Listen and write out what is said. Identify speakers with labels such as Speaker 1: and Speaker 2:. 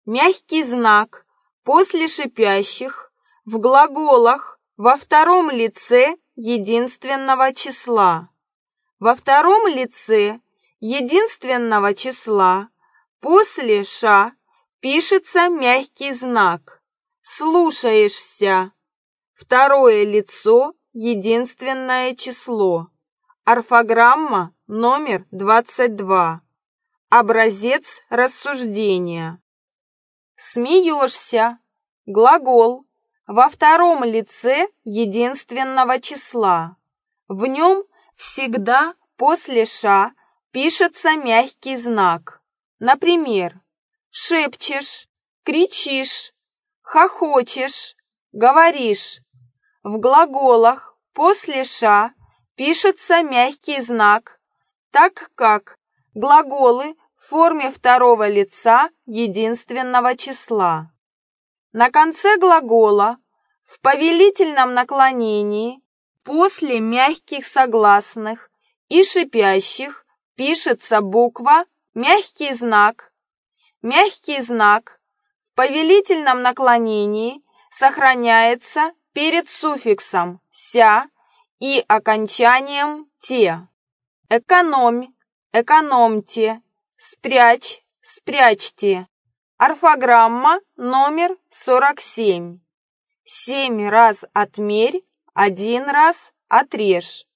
Speaker 1: Мягкий знак после шипящих в глаголах во втором лице единственного числа. Во втором лице единственного числа после «ша» пишется мягкий знак. Слушаешься. Второе лицо единственное число. Орфограмма номер 22. Образец рассуждения. Смеешься. Глагол во втором лице единственного числа. В нем всегда после «ша» пишется мягкий знак. Например, шепчешь, кричишь, хохочешь, говоришь. В глаголах после «ша» пишется мягкий знак, так как глаголы в форме второго лица единственного числа. На конце глагола в повелительном наклонении после мягких согласных и шипящих пишется буква мягкий знак. Мягкий знак в повелительном наклонении сохраняется перед суффиксом «ся» и окончанием «те». Экономь, экономьте, спрячь, спрячьте. Орфограмма номер 47. 7 раз отмерь, 1 раз отрежь.